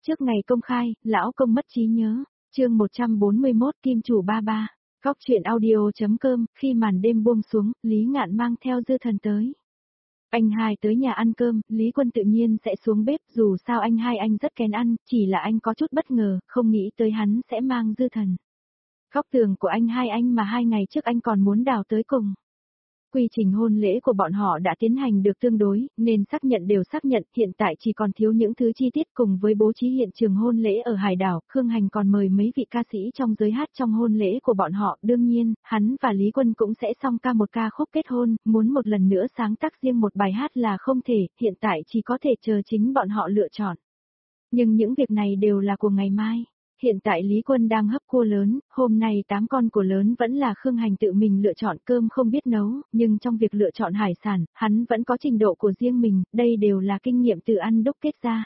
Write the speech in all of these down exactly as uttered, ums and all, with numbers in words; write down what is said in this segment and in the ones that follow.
Trước ngày công khai, lão công mất trí nhớ. Chương một trăm bốn mươi mốt Kim chủ ba ba. Góc truyện audio.com. Khi màn đêm buông xuống, Lý Ngạn mang theo Dư Thần tới. Anh hai tới nhà ăn cơm, Lý Quân tự nhiên sẽ xuống bếp, dù sao anh hai anh rất kén ăn, chỉ là anh có chút bất ngờ, không nghĩ tới hắn sẽ mang Dư Thần. Góc tường của anh hai anh mà hai ngày trước anh còn muốn đào tới cùng. Quy trình hôn lễ của bọn họ đã tiến hành được tương đối, nên xác nhận đều xác nhận, hiện tại chỉ còn thiếu những thứ chi tiết cùng với bố trí hiện trường hôn lễ ở hải đảo, Khương Hành còn mời mấy vị ca sĩ trong giới hát trong hôn lễ của bọn họ, đương nhiên, hắn và Lý Quân cũng sẽ song ca một ca khúc kết hôn, muốn một lần nữa sáng tác riêng một bài hát là không thể, hiện tại chỉ có thể chờ chính bọn họ lựa chọn. Nhưng những việc này đều là của ngày mai. Hiện tại Lý Quân đang hấp cua lớn, hôm nay tám con cua lớn vẫn là Khương Hành tự mình lựa chọn, cơm không biết nấu, nhưng trong việc lựa chọn hải sản, hắn vẫn có trình độ của riêng mình, đây đều là kinh nghiệm tự ăn đúc kết ra.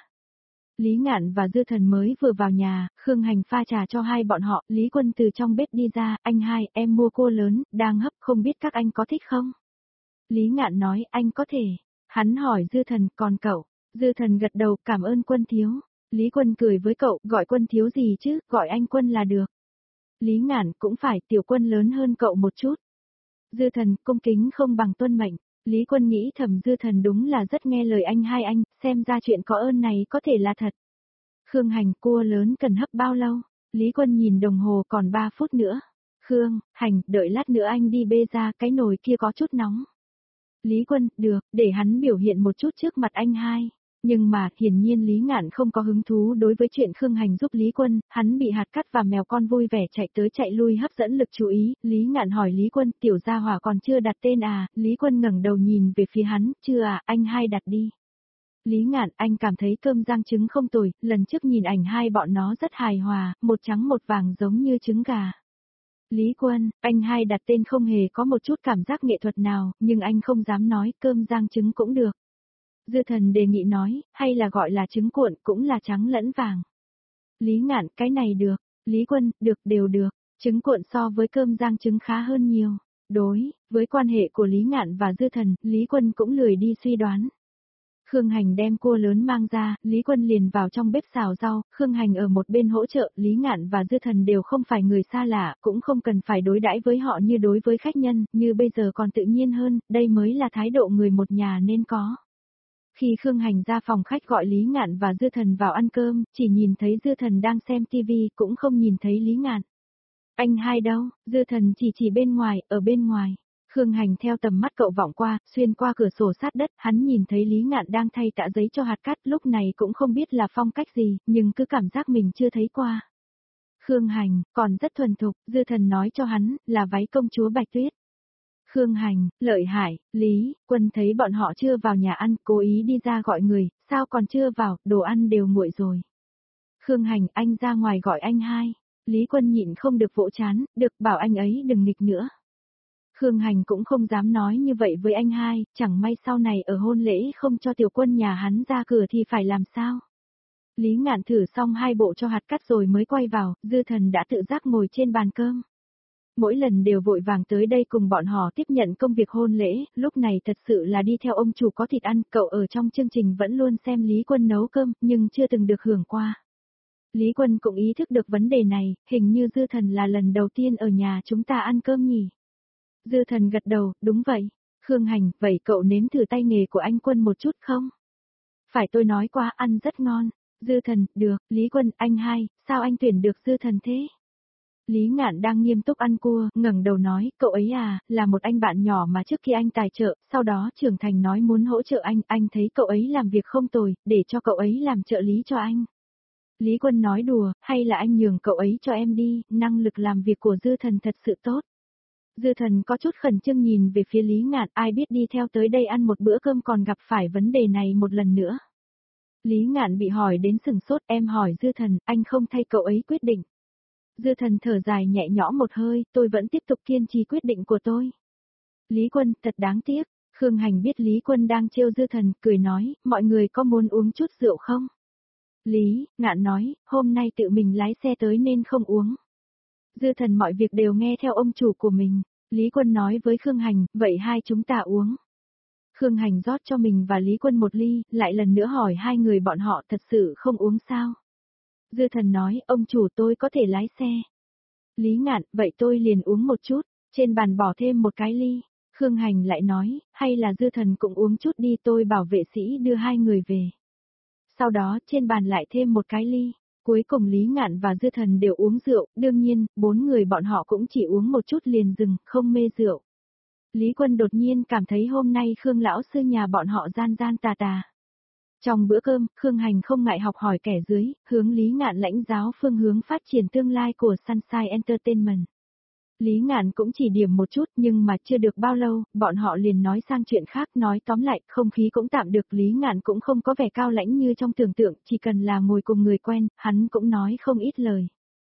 Lý Ngạn và Dư Thần mới vừa vào nhà, Khương Hành pha trà cho hai bọn họ, Lý Quân từ trong bếp đi ra, anh hai, em mua cua lớn, đang hấp, không biết các anh có thích không? Lý Ngạn nói, anh có thể. Hắn hỏi Dư Thần, còn cậu? Dư Thần gật đầu, cảm ơn Quân thiếu. Lý Quân cười với cậu, gọi Quân thiếu gì chứ, gọi anh Quân là được. Lý Ngạn cũng phải, tiểu Quân lớn hơn cậu một chút. Dư Thần, cung kính không bằng tuân mệnh. Lý Quân nghĩ thầm Dư Thần đúng là rất nghe lời anh hai anh, xem ra chuyện có ơn này có thể là thật. Khương Hành, cua lớn cần hấp bao lâu? Lý Quân nhìn đồng hồ, còn ba phút nữa. Khương Hành, đợi lát nữa anh đi bê ra, cái nồi kia có chút nóng. Lý Quân, được, để hắn biểu hiện một chút trước mặt anh hai. Nhưng mà, hiển nhiên Lý Ngạn không có hứng thú đối với chuyện Khương Hành giúp Lý Quân, hắn bị hạt cát và mèo con vui vẻ chạy tới chạy lui hấp dẫn lực chú ý, Lý Ngạn hỏi Lý Quân, tiểu gia hỏa còn chưa đặt tên à, Lý Quân ngẩng đầu nhìn về phía hắn, chưa à, anh hai đặt đi. Lý Ngạn, anh cảm thấy cơm rang trứng không tồi, lần trước nhìn ảnh hai bọn nó rất hài hòa, một trắng một vàng giống như trứng gà. Lý Quân, anh hai đặt tên không hề có một chút cảm giác nghệ thuật nào, nhưng anh không dám nói cơm rang trứng cũng được. Dư Thần đề nghị nói, hay là gọi là trứng cuộn, cũng là trắng lẫn vàng. Lý Ngạn, cái này được. Lý Quân, được, đều được. Trứng cuộn so với cơm rang trứng khá hơn nhiều. Đối, với quan hệ của Lý Ngạn và Dư Thần, Lý Quân cũng lười đi suy đoán. Khương Hành đem cua lớn mang ra, Lý Quân liền vào trong bếp xào rau, Khương Hành ở một bên hỗ trợ, Lý Ngạn và Dư Thần đều không phải người xa lạ, cũng không cần phải đối đãi với họ như đối với khách nhân, như bây giờ còn tự nhiên hơn, đây mới là thái độ người một nhà nên có. Khi Khương Hành ra phòng khách gọi Lý Ngạn và Dư Thần vào ăn cơm, chỉ nhìn thấy Dư Thần đang xem tivi, cũng không nhìn thấy Lý Ngạn. Anh hai đâu? Dư Thần chỉ chỉ bên ngoài, ở bên ngoài. Khương Hành theo tầm mắt cậu vọng qua, xuyên qua cửa sổ sát đất, hắn nhìn thấy Lý Ngạn đang thay tã giấy cho hạt cát, lúc này cũng không biết là phong cách gì, nhưng cứ cảm giác mình chưa thấy qua. Khương Hành, còn rất thuần thục, Dư Thần nói cho hắn, là váy công chúa Bạch Tuyết. Khương Hành, lợi hại, Lý Quân thấy bọn họ chưa vào nhà ăn, cố ý đi ra gọi người, sao còn chưa vào, đồ ăn đều nguội rồi. Khương Hành, anh ra ngoài gọi anh hai. Lý Quân nhịn không được vỗ chán, được bảo anh ấy đừng nghịch nữa. Khương Hành cũng không dám nói như vậy với anh hai, chẳng may sau này ở hôn lễ không cho tiểu Quân nhà hắn ra cửa thì phải làm sao. Lý Ngạn thử xong hai bộ cho hạt cát rồi mới quay vào, Dư Thần đã tự giác ngồi trên bàn cơm. Mỗi lần đều vội vàng tới đây cùng bọn họ tiếp nhận công việc hôn lễ, lúc này thật sự là đi theo ông chủ có thịt ăn, cậu ở trong chương trình vẫn luôn xem Lý Quân nấu cơm, nhưng chưa từng được hưởng qua. Lý Quân cũng ý thức được vấn đề này, hình như Dư Thần là lần đầu tiên ở nhà chúng ta ăn cơm nhỉ. Dư Thần gật đầu, đúng vậy. Khương Hành, vậy cậu nếm thử tay nghề của anh Quân một chút không? Phải tôi nói qua, ăn rất ngon. Dư Thần, được, Lý Quân, anh hai, sao anh tuyển được Dư Thần thế? Lý Ngạn đang nghiêm túc ăn cua, ngẩng đầu nói, cậu ấy à, là một anh bạn nhỏ mà trước khi anh tài trợ, sau đó trưởng thành nói muốn hỗ trợ anh, anh thấy cậu ấy làm việc không tồi, để cho cậu ấy làm trợ lý cho anh. Lý Quân nói đùa, hay là anh nhường cậu ấy cho em đi, năng lực làm việc của Dư Thần thật sự tốt. Dư Thần có chút khẩn trương nhìn về phía Lý Ngạn, ai biết đi theo tới đây ăn một bữa cơm còn gặp phải vấn đề này một lần nữa. Lý Ngạn bị hỏi đến sừng sốt, em hỏi Dư Thần, anh không thay cậu ấy quyết định. Dư Thần thở dài nhẹ nhõm một hơi, tôi vẫn tiếp tục kiên trì quyết định của tôi. Lý Quân, thật đáng tiếc. Khương Hành biết Lý Quân đang trêu Dư Thần, cười nói, mọi người có muốn uống chút rượu không? Lý Ngạn nói, hôm nay tự mình lái xe tới nên không uống. Dư Thần mọi việc đều nghe theo ông chủ của mình. Lý Quân nói với Khương Hành, vậy hai chúng ta uống. Khương Hành rót cho mình và Lý Quân một ly, lại lần nữa hỏi hai người bọn họ thật sự không uống sao? Dư thần nói, ông chủ tôi có thể lái xe. Lý Ngạn, vậy tôi liền uống một chút, trên bàn bỏ thêm một cái ly. Khương Hành lại nói, hay là dư thần cũng uống chút đi, tôi bảo vệ sĩ đưa hai người về. Sau đó trên bàn lại thêm một cái ly. Cuối cùng Lý Ngạn và dư thần đều uống rượu, đương nhiên, bốn người bọn họ cũng chỉ uống một chút liền dừng, không mê rượu. Lý Quân đột nhiên cảm thấy hôm nay Khương lão sư nhà bọn họ gian gian tà tà. Trong bữa cơm, Khương Hành không ngại học hỏi kẻ dưới, hướng Lý Ngạn lãnh giáo phương hướng phát triển tương lai của Sunshine Entertainment. Lý Ngạn cũng chỉ điểm một chút nhưng mà chưa được bao lâu, bọn họ liền nói sang chuyện khác, nói tóm lại, không khí cũng tạm được. Lý Ngạn cũng không có vẻ cao lãnh như trong tưởng tượng, chỉ cần là ngồi cùng người quen, hắn cũng nói không ít lời.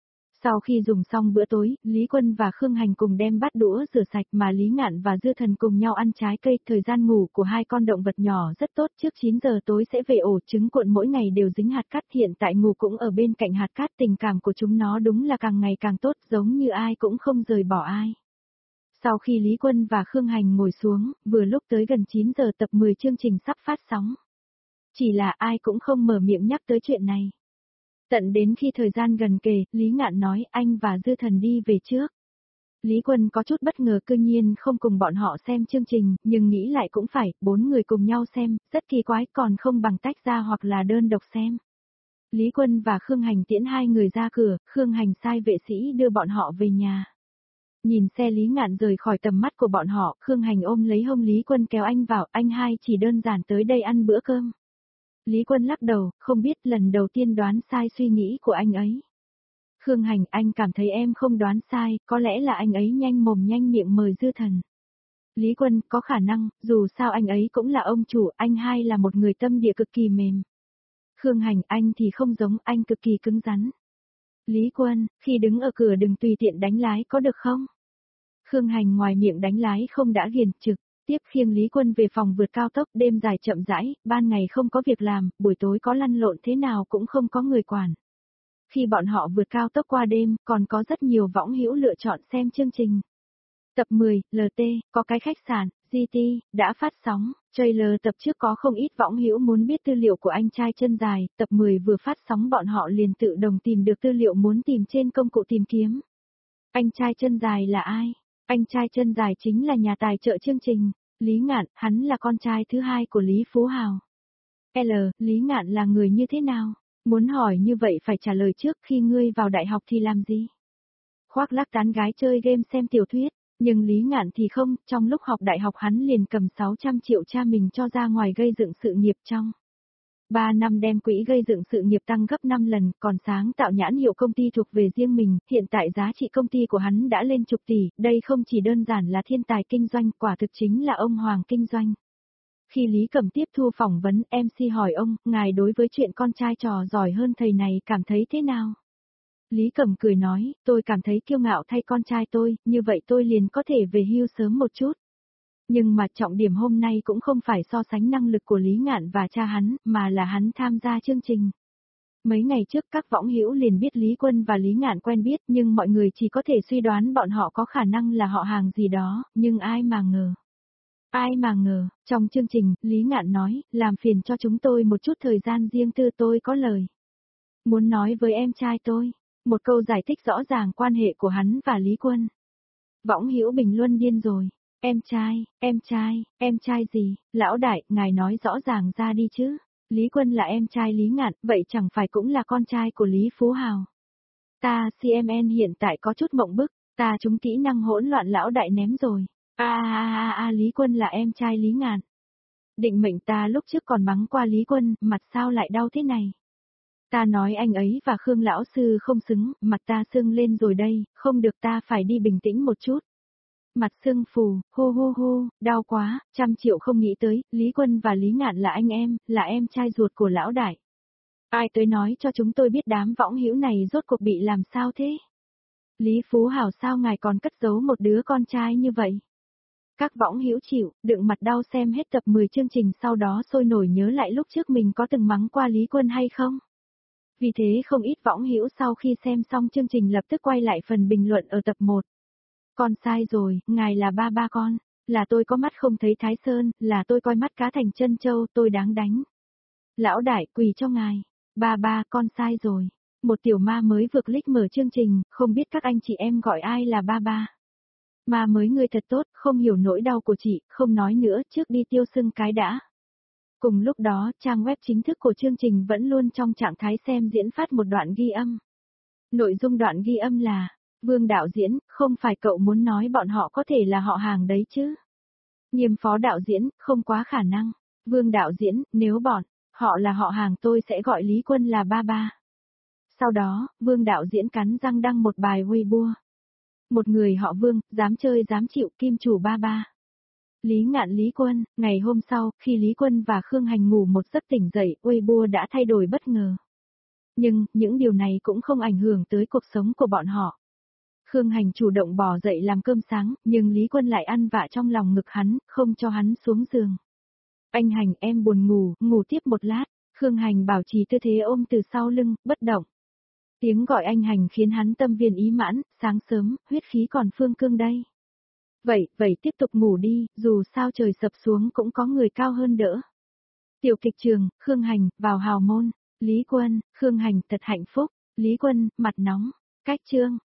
Sau khi dùng xong bữa tối, Lý Quân và Khương Hành cùng đem bát đũa rửa sạch mà Lý Ngạn và Dư Thần cùng nhau ăn trái cây. Thời gian ngủ của hai con động vật nhỏ rất tốt, trước chín giờ tối sẽ về ổ trứng cuộn, mỗi ngày đều dính hạt cát, hiện tại ngủ cũng ở bên cạnh hạt cát, tình cảm của chúng nó đúng là càng ngày càng tốt, giống như ai cũng không rời bỏ ai. Sau khi Lý Quân và Khương Hành ngồi xuống, vừa lúc tới gần chín giờ tập mười chương trình sắp phát sóng. Chỉ là ai cũng không mở miệng nhắc tới chuyện này. Tận đến khi thời gian gần kề, Lý Ngạn nói anh và Dư Thần đi về trước. Lý Quân có chút bất ngờ, cư nhiên không cùng bọn họ xem chương trình, nhưng nghĩ lại cũng phải, bốn người cùng nhau xem, rất kỳ quái, còn không bằng tách ra hoặc là đơn độc xem. Lý Quân và Khương Hành tiễn hai người ra cửa, Khương Hành sai vệ sĩ đưa bọn họ về nhà. Nhìn xe Lý Ngạn rời khỏi tầm mắt của bọn họ, Khương Hành ôm lấy hông Lý Quân kéo anh vào, anh hai chỉ đơn giản tới đây ăn bữa cơm. Lý Quân lắc đầu, không biết, lần đầu tiên đoán sai suy nghĩ của anh ấy. Khương Hành, anh cảm thấy em không đoán sai, có lẽ là anh ấy nhanh mồm nhanh miệng mời Dư Thần. Lý Quân, có khả năng, dù sao anh ấy cũng là ông chủ, anh hai là một người tâm địa cực kỳ mềm. Khương Hành, anh thì không giống, anh cực kỳ cứng rắn. Lý Quân, khi đứng ở cửa đừng tùy tiện đánh lái có được không? Khương Hành ngoài miệng đánh lái không đã hiền trực. Tiếp khiêng Lý Quân về phòng vượt cao tốc, đêm dài chậm rãi, ban ngày không có việc làm, buổi tối có lăn lộn thế nào cũng không có người quản. Khi bọn họ vượt cao tốc qua đêm, còn có rất nhiều võng hữu lựa chọn xem chương trình. Tập mười, lờ tê, có cái khách sạn, giê tê, đã phát sóng, trailer tập trước có không ít võng hữu muốn biết tư liệu của anh trai chân dài, tập mười vừa phát sóng bọn họ liền tự động tìm được tư liệu muốn tìm trên công cụ tìm kiếm. Anh trai chân dài là ai? Anh trai chân dài chính là nhà tài trợ chương trình. Lý Ngạn, hắn là con trai thứ hai của Lý Phú Hào. L, Lý Ngạn là người như thế nào? Muốn hỏi như vậy phải trả lời trước, khi ngươi vào đại học thì làm gì? Khoác lác tán gái chơi game xem tiểu thuyết, nhưng Lý Ngạn thì không, trong lúc học đại học hắn liền cầm sáu trăm triệu cha mình cho ra ngoài gây dựng sự nghiệp trong. ba năm đem quỹ gây dựng sự nghiệp tăng gấp năm lần, còn sáng tạo nhãn hiệu công ty thuộc về riêng mình, hiện tại giá trị công ty của hắn đã lên chục tỷ, đây không chỉ đơn giản là thiên tài kinh doanh, quả thực chính là ông hoàng kinh doanh. Khi Lý Cẩm tiếp thu phỏng vấn, em xê hỏi ông, ngài đối với chuyện con trai trò giỏi hơn thầy này cảm thấy thế nào? Lý Cẩm cười nói, tôi cảm thấy kiêu ngạo thay con trai tôi, như vậy tôi liền có thể về hưu sớm một chút. Nhưng mà trọng điểm hôm nay cũng không phải so sánh năng lực của Lý Ngạn và cha hắn, mà là hắn tham gia chương trình. Mấy ngày trước các võng hữu liền biết Lý Quân và Lý Ngạn quen biết, nhưng mọi người chỉ có thể suy đoán bọn họ có khả năng là họ hàng gì đó, nhưng ai mà ngờ. Ai mà ngờ, trong chương trình, Lý Ngạn nói, làm phiền cho chúng tôi một chút thời gian riêng tư, tôi có lời. Muốn nói với em trai tôi, một câu giải thích rõ ràng quan hệ của hắn và Lý Quân. Võng hữu bình luận điên rồi. Em trai, em trai, em trai gì, lão đại, ngài nói rõ ràng ra đi chứ. Lý Quân là em trai Lý Ngạn, vậy chẳng phải cũng là con trai của Lý Phú Hào. Ta xê em en hiện tại có chút mộng bức, ta chúng kỹ năng hỗn loạn lão đại ném rồi. A a a a Lý Quân là em trai Lý Ngạn. Định mệnh ta lúc trước còn mắng qua Lý Quân, mặt sao lại đau thế này. Ta nói anh ấy và Khương lão sư không xứng, mặt ta sưng lên rồi đây, không được, ta phải đi bình tĩnh một chút. Mặt sưng phù, hô hô hô, đau quá, trăm triệu không nghĩ tới, Lý Quân và Lý Ngạn là anh em, là em trai ruột của lão đại. Ai tới nói cho chúng tôi biết đám võng hữu này rốt cuộc bị làm sao thế? Lý Phú Hào sao ngài còn cất giấu một đứa con trai như vậy? Các võng hữu chịu, đựng mặt đau xem hết tập mười chương trình, sau đó sôi nổi nhớ lại lúc trước mình có từng mắng qua Lý Quân hay không? Vì thế không ít võng hữu sau khi xem xong chương trình lập tức quay lại phần bình luận ở tập một. Con sai rồi, ngài là ba ba con, là tôi có mắt không thấy Thái Sơn, là tôi coi mắt cá thành chân châu, tôi đáng đánh. Lão đại quỳ cho ngài, ba ba con sai rồi. Một tiểu ma mới vừa click mở chương trình, không biết các anh chị em gọi ai là ba ba. Ma mới ngươi thật tốt, không hiểu nỗi đau của chị, không nói nữa, trước đi tiêu sưng cái đã. Cùng lúc đó, trang web chính thức của chương trình vẫn luôn trong trạng thái xem diễn phát một đoạn ghi âm. Nội dung đoạn ghi âm là, Vương đạo diễn, không phải cậu muốn nói bọn họ có thể là họ hàng đấy chứ? Nghiêm phó đạo diễn, không quá khả năng. Vương đạo diễn, nếu bọn họ là họ hàng tôi sẽ gọi Lý Quân là ba ba. Sau đó, Vương đạo diễn cắn răng đăng một bài Weibo. Một người họ Vương, dám chơi dám chịu, kim chủ ba ba. Lý Ngạn Lý Quân, ngày hôm sau, khi Lý Quân và Khương Hành ngủ một giấc tỉnh dậy, Weibo đã thay đổi bất ngờ. Nhưng, những điều này cũng không ảnh hưởng tới cuộc sống của bọn họ. Khương Hành chủ động bò dậy làm cơm sáng, nhưng Lý Quân lại ăn vạ trong lòng ngực hắn, không cho hắn xuống giường. Anh Hành, em buồn ngủ, ngủ tiếp một lát. Khương Hành bảo trì tư thế ôm từ sau lưng, bất động. Tiếng gọi anh Hành khiến hắn tâm viên ý mãn, sáng sớm, huyết khí còn phương cương đây. Vậy, vậy tiếp tục ngủ đi, dù sao trời sập xuống cũng có người cao hơn đỡ. Tiểu kịch trường, Khương Hành, vào hào môn. Lý Quân, Khương Hành thật hạnh phúc. Lý Quân, mặt nóng. Cách chương.